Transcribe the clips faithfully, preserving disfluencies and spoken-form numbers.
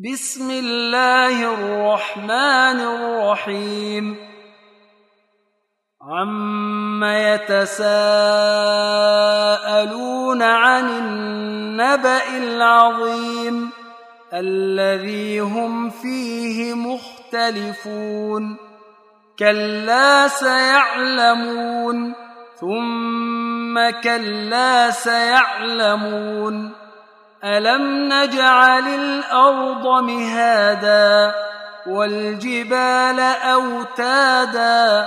بسم الله الرحمن الرحيم عم يتساءلون عن النبأ العظيم الذي هم فيه مختلفون كلا سيعلمون ثم كلا سيعلمون ألم نجعل الأرض مهادا والجبال أوتادا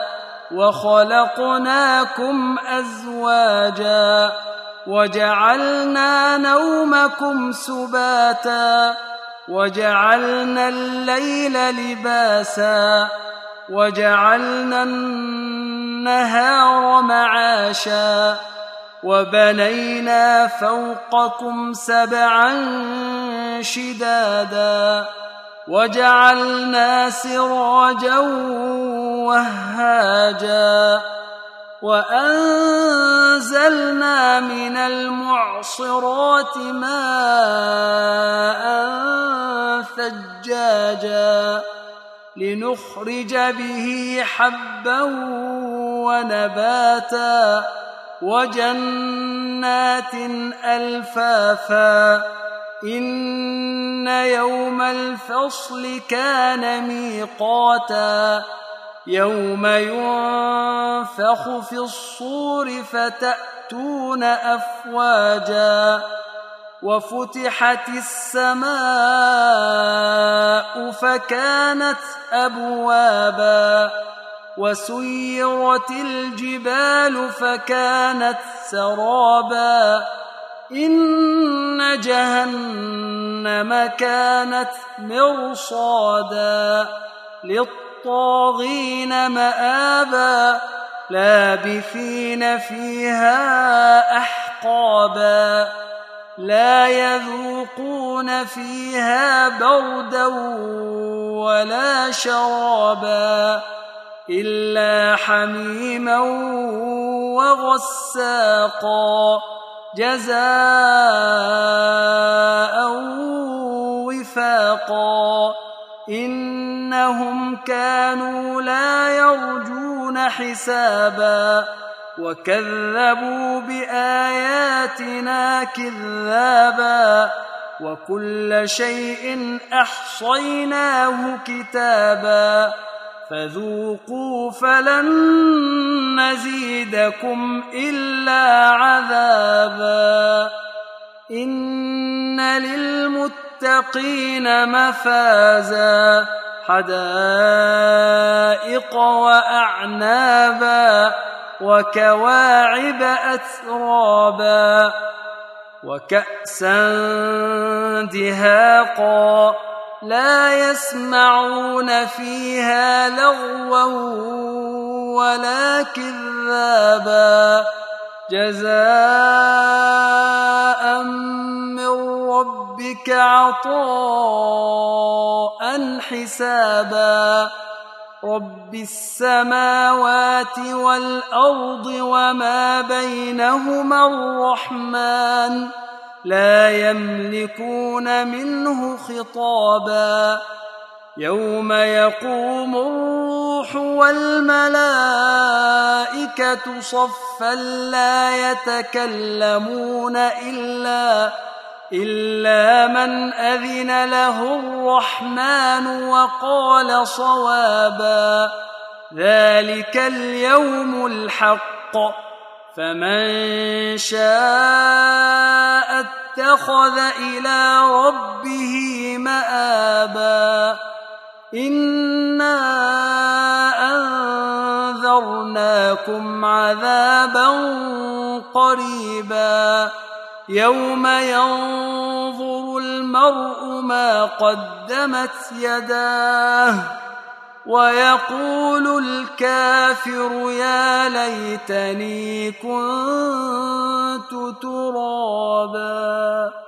وخلقناكم أزواجا وجعلنا نومكم سباتا وجعلنا الليل لباسا وجعلنا النهار معاشا وبنينا فوقكم سبعا شدادا وجعلنا سراجا وهاجا وأنزلنا من المعصرات ماء ثجاجا لنخرج به حبا ونباتا وجنات ألفافا إن يوم الفصل كان ميقاتا يوم ينفخ في الصور فتأتون أفواجا وفتحت السماء فكانت أبوابا وسيرت الجبال فكانت سرابا إن جهنم كانت مرصادا للطاغين مآبا لابثين فيها أحقابا لا يذوقون فيها بردا ولا شرابا إلا حميما وغساقا جزاء وفاقا إنهم كانوا لا يرجون حسابا وكذبوا بآياتنا كذابا وكل شيء أحصيناه كتابا فذوقوا فلن نزيدكم إلا عذابا إن للمتقين مفازا حدائق وأعنابا وكواعب أترابا وكأسا دهاقا لا يسمعون فيها لغوا ولا كذابا جزاء من ربك عطاء حسابا رب السماوات والأرض وما بينهما الرحمن لا يملكون منه خطابا يوم يقوم الروح والملائكة صفا لا يتكلمون إلا إلا من أذن له الرحمن وقال صوابا ذلك اليوم الحق فمن شاء اتخذ إلى ربه مآبا إنا أنذرناكم عذابا قريبا يوم ينظر المرء ما قدمت يداه ويقول الكافر يا ليتني كنت ترابا.